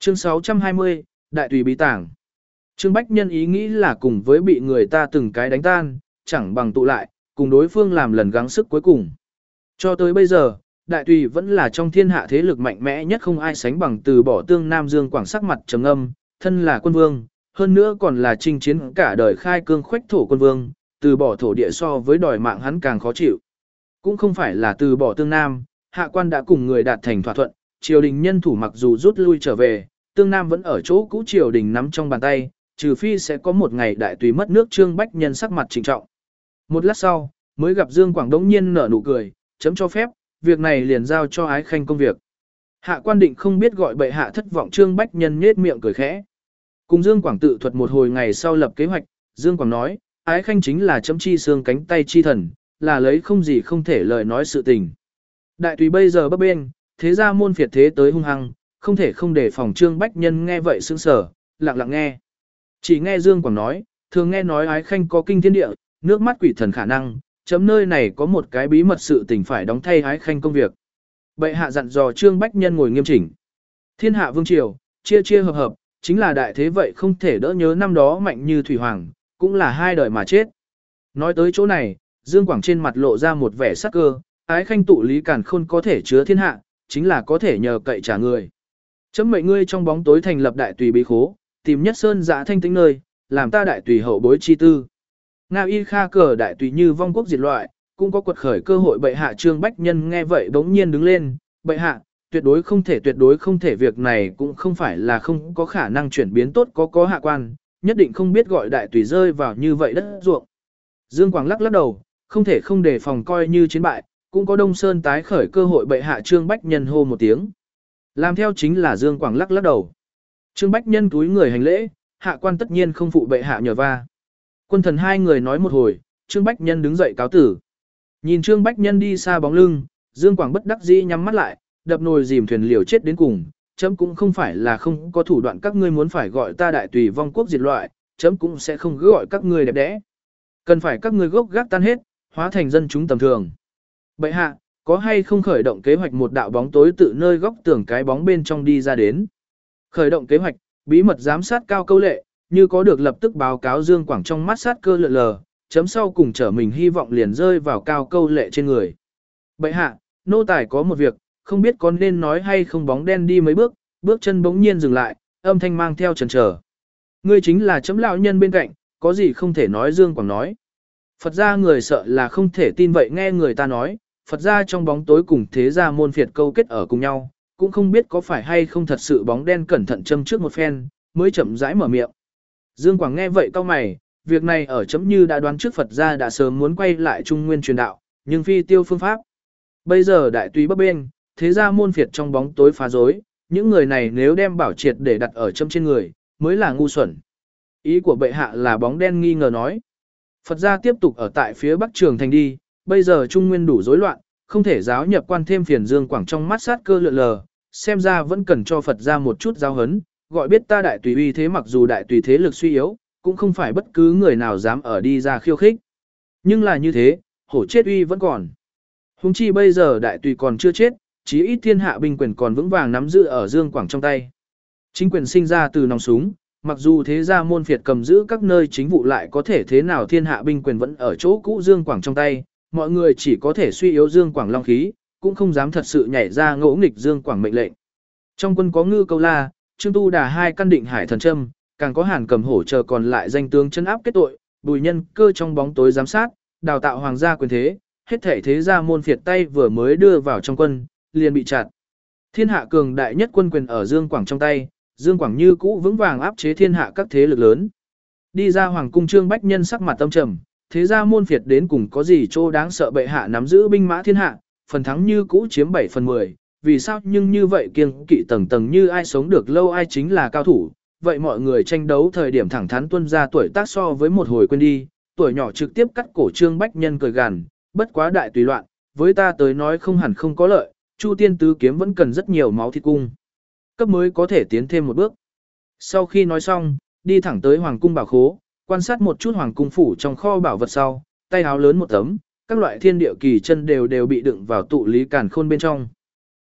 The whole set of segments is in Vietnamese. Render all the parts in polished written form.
Chương 620, Đại tùy bí tàng. Trương Bách Nhân ý nghĩ là cùng với bị người ta từng cái đánh tan, chẳng bằng tụ lại, cùng đối phương làm lần gắng sức cuối cùng. Cho tới bây giờ, Đại tùy vẫn là trong thiên hạ thế lực mạnh mẽ nhất không ai sánh bằng từ bỏ tương Nam Dương Quảng sắc mặt trầm âm, thân là quân vương, hơn nữa còn là chinh chiến cả đời khai cương khoách thổ quân vương, từ bỏ thổ địa so với đòi mạng hắn càng khó chịu. Cũng không phải là từ bỏ tương Nam, hạ quan đã cùng người đạt thành thỏa thuận, triều đình nhân thủ mặc dù rút lui trở về, tương Nam vẫn ở chỗ cũ triều đình nắm trong bàn tay, trừ phi sẽ có một ngày đại tùy mất nước. Trương Bách Nhân sắc mặt trịnh trọng. Một lát sau, mới gặp Dương Quảng đống nhiên nở nụ cười, chấm cho phép, việc này liền giao cho Ái Khanh công việc. Hạ quan định không biết gọi bệ hạ thất vọng. Trương Bách Nhân nhếch miệng cười khẽ. Cùng Dương Quảng tự thuật một hồi ngày sau lập kế hoạch, Dương Quảng nói, Ái Khanh chính là chấm chi xương cánh tay chi thần, là lấy không gì không thể lời nói sự tình. Đại tùy bây giờ bấp bênh, thế ra môn phiệt thế tới hung hăng, không thể không để phòng. Trương Bách Nhân nghe vậy sững sờ, lặng lặng nghe. Chỉ nghe Dương Quảng nói, thường nghe nói Ái Khanh có kinh thiên địa, nước mắt quỷ thần khả năng, chấm nơi này có một cái bí mật sự tình phải đóng thay Ái Khanh công việc. Bệ hạ dặn dò. Trương Bách Nhân ngồi nghiêm chỉnh. Thiên hạ vương triều, chia chia hợp hợp, chính là đại thế vậy không thể đỡ nhớ năm đó mạnh như Thủy Hoàng, cũng là hai đời mà chết. Nói tới chỗ này, Dương Quảng trên mặt lộ ra một vẻ sắc cơ, Ái Khanh tụ lý càn khôn có thể chứa thiên hạ, chính là có thể nhờ cậy trả người. Chấm mệnh ngươi trong bóng tối thành lập đại tùy bí khố, tìm nhất sơn dã thanh tĩnh nơi, làm ta đại tùy hậu bối chi tư. Nga y kha cờ đại tùy như vong quốc diệt loại, cũng có quật khởi cơ hội. Bệ hạ. Trương Bách Nhân nghe vậy bỗng nhiên đứng lên, bệ hạ, tuyệt đối không thể, việc này cũng không phải là không có khả năng chuyển biến tốt. Có hạ quan, nhất định không biết gọi đại tùy rơi vào như vậy đất ruộng. Dương Quảng lắc đầu, không thể không đề phòng coi như chiến bại, cũng có Đông Sơn tái khởi cơ hội. Bệ hạ. Trương Bách Nhân hô một tiếng. Làm theo chính là Dương Quảng lắc đầu. Trương Bách Nhân túi người hành lễ, hạ quan tất nhiên không phụ bệ hạ nhờ va. Quân thần hai người nói một hồi, Trương Bách Nhân đứng dậy cáo tử. Nhìn Trương Bách Nhân đi xa bóng lưng, Dương Quảng bất đắc dĩ nhắm mắt lại, đập nồi dìm thuyền liều chết đến cùng. Chấm cũng không phải là không có thủ đoạn, các ngươi muốn phải gọi ta đại tùy vong quốc diệt loại, chấm cũng sẽ không cứ gọi các ngươi đẹp đẽ. Cần phải các ngươi gốc gác tan hết, hóa thành dân chúng tầm thường. Bệ hạ, có hay không khởi động kế hoạch một đạo bóng tối tự nơi góc tường cái bóng bên trong đi ra đến? Khởi động kế hoạch, bí mật giám sát Cao Câu Lệ, như có được lập tức báo cáo. Dương Quảng trong mắt sát cơ lượn lờ, chấm sau cùng trở mình hy vọng liền rơi vào Cao Câu Lệ trên người. Bệ hạ, nô tài có một việc, không biết có nên nói hay không. Bóng đen đi mấy bước, bước chân bỗng nhiên dừng lại, âm thanh mang theo chần chờ. Ngươi chính là chấm lão nhân bên cạnh, có gì không thể nói. Dương Quảng nói. Phật gia người sợ là không thể tin vậy nghe người ta nói, Phật gia trong bóng tối cùng thế gia môn phiệt câu kết ở cùng nhau, cũng không biết có phải hay không thật sự. Bóng đen cẩn thận châm trước một phen, mới chậm rãi mở miệng. Dương Quảng nghe vậy cau mày, việc này ở chấm như đã đoán trước, Phật gia đã sớm muốn quay lại Trung Nguyên truyền đạo, nhưng phi tiêu phương pháp. Bây giờ đại tùy bấp bênh, thế gia môn phiệt trong bóng tối phá rối, những người này nếu đem bảo triệt để đặt ở chấm trên người, mới là ngu xuẩn. Ý của bệ hạ là? Bóng đen nghi ngờ nói. Phật gia tiếp tục ở tại phía Bắc Trường Thành đi, bây giờ Trung Nguyên đủ rối loạn, không thể giáo nhập quan thêm phiền. Dương Quảng trong mắt sát cơ lượn lờ, xem ra vẫn cần cho Phật gia một chút giáo huấn, gọi biết ta đại tùy uy thế. Mặc dù đại tùy thế lực suy yếu, cũng không phải bất cứ người nào dám ở đi ra khiêu khích. Nhưng là như thế, hổ chết uy vẫn còn. Huống chi bây giờ đại tùy còn chưa chết, chí ít thiên hạ binh quyền còn vững vàng nắm giữ ở Dương Quảng trong tay. Chính quyền sinh ra từ nòng súng, mặc dù thế gia môn phiệt cầm giữ các nơi chính vụ, lại có thể thế nào? Thiên hạ binh quyền vẫn ở chỗ cũ Dương Quảng trong tay, mọi người chỉ có thể suy yếu Dương Quảng long khí, cũng không dám thật sự nhảy ra ngỗ nghịch Dương Quảng mệnh lệnh. Trong quân có Ngư Câu La, Trương Tu Đà hai căn định hải thần châm, càng có Hàn Cầm hỗ trợ còn lại danh tướng chân áp kết tội, Bùi Nhân Cơ trong bóng tối giám sát, đào tạo hoàng gia quyền thế, hết thảy thế gia môn phiệt tay vừa mới đưa vào trong quân, liền bị chặn. Thiên hạ cường đại nhất quân quyền ở Dương Quảng trong tay, Dương Quảng như cũ vững vàng áp chế thiên hạ các thế lực lớn. Đi ra hoàng cung, Trương Bách Nhân sắc mặt tâm trầm, thế gia môn phiệt đến cùng có gì chỗ đáng sợ? Bệ hạ nắm giữ binh mã thiên hạ, phần thắng như cũ chiếm 7 phần 10, vì sao nhưng như vậy kiêng kỵ tầng tầng, như ai sống được lâu ai chính là cao thủ. Vậy mọi người tranh đấu thời điểm thẳng thắn tuân ra tuổi tác so với một hồi quên đi, tuổi nhỏ trực tiếp cắt cổ. Trương Bách Nhân cười gằn, bất quá đại tùy loạn, với ta tới nói không hẳn không có lợi, Chu Tiên tứ kiếm vẫn cần rất nhiều máu thịt cung cấp mới có thể tiến thêm một bước. Sau khi nói xong, đi thẳng tới hoàng cung bảo khố, quan sát một chút hoàng cung phủ trong kho bảo vật sau, tay áo lớn một tấm, các loại thiên địa kỳ chân đều bị đựng vào tụ lý càn khôn bên trong.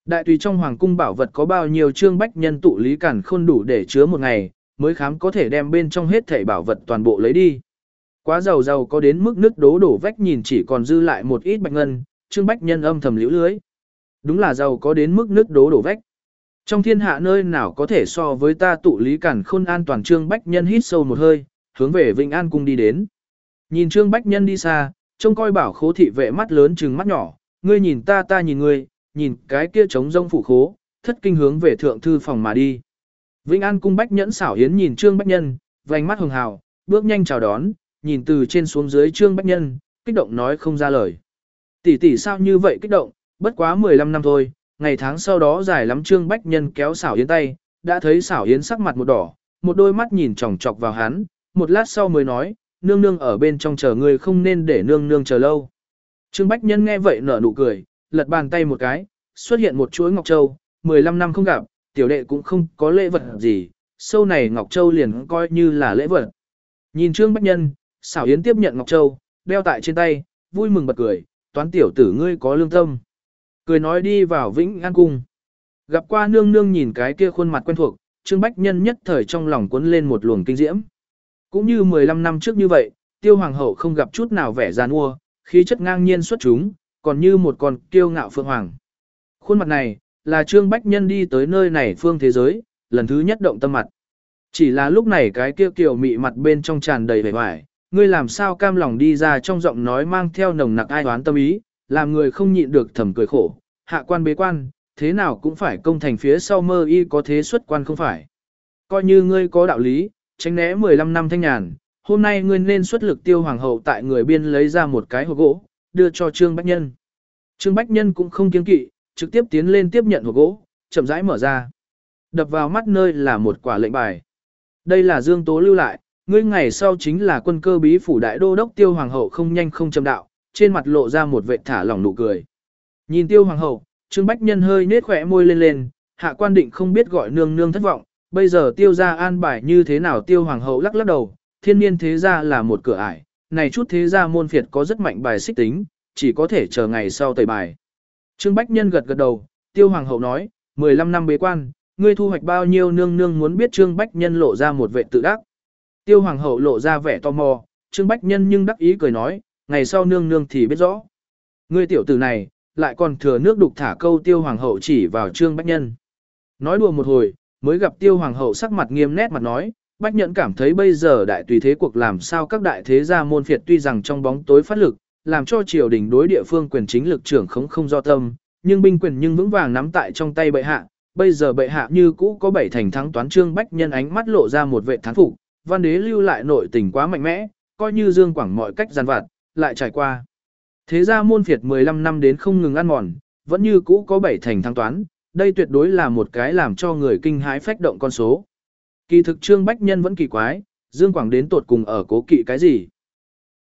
Đại tùy trong hoàng cung bảo vật có bao nhiêu Trương Bách Nhân tụ lý cản khôn đủ để chứa một ngày, mới khám có thể đem bên trong hết thảy bảo vật toàn bộ lấy đi. Quá giàu có đến mức nứt đổ vách nhìn chỉ còn dư lại một ít bạch ngân, Trương Bách Nhân âm thầm liễu lưới. Đúng là giàu có đến mức nứt đổ vách. Trong thiên hạ nơi nào có thể so với ta tụ lý cản khôn an toàn. Trương Bách Nhân hít sâu một hơi, hướng về Vĩnh An cung đi đến. Nhìn Trương Bách Nhân đi xa, trông coi bảo khố thị vệ mắt lớn trừng mắt nhỏ, ngươi nhìn ta ta nhìn ngươi, nhìn cái kia trống rông phủ khố, thất kinh hướng về thượng thư phòng mà đi. Vĩnh An cung Bách Nhẫn xảo hiến nhìn Trương Bách Nhân, vành mắt hường hào, bước nhanh chào đón, nhìn từ trên xuống dưới Trương Bách Nhân, kích động nói không ra lời. Tỷ tỷ sao như vậy kích động, bất quá 15 năm thôi, ngày tháng sau đó dài lắm. Trương Bách Nhân kéo xảo hiến tay, đã thấy xảo hiến sắc mặt một đỏ, một đôi mắt nhìn chòng chọc vào hắn, một lát sau mới nói, nương nương ở bên trong chờ ngươi, không nên để nương nương chờ lâu. Trương Bách Nhân nghe vậy nở nụ cười, lật bàn tay một cái, xuất hiện một chuỗi ngọc châu, 15 năm không gặp, tiểu đệ cũng không có lễ vật gì, sâu này ngọc châu liền coi như là lễ vật. Nhìn Trương Bách Nhân, xảo yến tiếp nhận ngọc châu, đeo tại trên tay, vui mừng bật cười, toán tiểu tử ngươi có lương tâm. Cười nói đi vào Vĩnh An cung. Gặp qua nương nương, nhìn cái kia khuôn mặt quen thuộc, Trương Bách Nhân nhất thời trong lòng cuốn lên một luồng kinh diễm. Cũng như 15 năm trước như vậy, Tiêu hoàng hậu không gặp chút nào vẻ giàn mua, khí chất ngang nhiên xuất chúng, còn như một con kiêu ngạo phượng hoàng. Khuôn mặt này, là Trương Bách Nhân đi tới nơi này phương thế giới, lần thứ nhất động tâm mặt. Chỉ là lúc này cái kia kiều mị mặt bên trong tràn đầy vẻ vải, ngươi làm sao cam lòng đi ra, trong giọng nói mang theo nồng nặc ai oán tâm ý, làm người không nhịn được thầm cười khổ, hạ quan bế quan, thế nào cũng phải công thành phía sau mơ y có thế xuất quan không phải. Coi như ngươi có đạo lý, tránh né 15 năm thanh nhàn, hôm nay ngươi nên xuất lực. Tiêu hoàng hậu tại người biên lấy ra một cái hộp gỗ, đưa cho Trương Bách Nhân. Trương Bách Nhân cũng không kiêng kỵ, trực tiếp tiến lên tiếp nhận hộp gỗ, chậm rãi mở ra. Đập vào mắt nơi là một quả lệnh bài. Đây là Dương Tố lưu lại, ngươi ngày sau chính là quân cơ bí phủ đại đô đốc. Tiêu hoàng hậu không nhanh không chậm đạo, trên mặt lộ ra một vệt thả lỏng nụ cười. Nhìn Tiêu hoàng hậu, Trương Bách Nhân hơi nết khỏe môi lên, hạ quan định không biết gọi nương nương thất vọng, bây giờ Tiêu gia an bài như thế nào. Tiêu hoàng hậu lắc lắc đầu, thiên niên thế gia là một cửa ải, này chút thế gia môn phiệt có rất mạnh bài xích tính, chỉ có thể chờ ngày sau tẩy bài. Trương Bách Nhân gật gật đầu, Tiêu hoàng hậu nói, 15 năm bế quan, ngươi thu hoạch bao nhiêu? Nương nương muốn biết. Trương Bách Nhân lộ ra một vẻ tự đắc. Tiêu hoàng hậu lộ ra vẻ tò mò, Trương Bách Nhân nhưng đắc ý cười nói, ngày sau nương nương thì biết rõ. Ngươi tiểu tử này, lại còn thừa nước đục thả câu. Tiêu hoàng hậu chỉ vào Trương Bách Nhân. Nói đùa một hồi, mới gặp Tiêu hoàng hậu sắc mặt nghiêm nét mặt nói, Bách Nhân cảm thấy bây giờ đại tùy thế cuộc làm sao các đại thế gia môn phiệt tuy rằng trong bóng tối phát lực, làm cho triều đình đối địa phương quyền chính lực trưởng không do tâm, nhưng binh quyền nhưng vững vàng nắm tại trong tay bệ hạ. Bây giờ bệ hạ như cũ có 7 thành thắng toán. Trương Bách Nhân ánh mắt lộ ra một vệ thán phục, văn đế lưu lại nội tình quá mạnh mẽ, coi như Dương Quảng mọi cách gian vặt, lại trải qua. Thế ra môn phiệt 15 năm đến không ngừng ăn mòn, vẫn như cũ có 7 thành thắng toán, đây tuyệt đối là một cái làm cho người kinh hãi phách động con số. Kỳ thực Trương Bách Nhân vẫn kỳ quái, Dương Quảng đến tột cùng ở cố kỵ cái gì?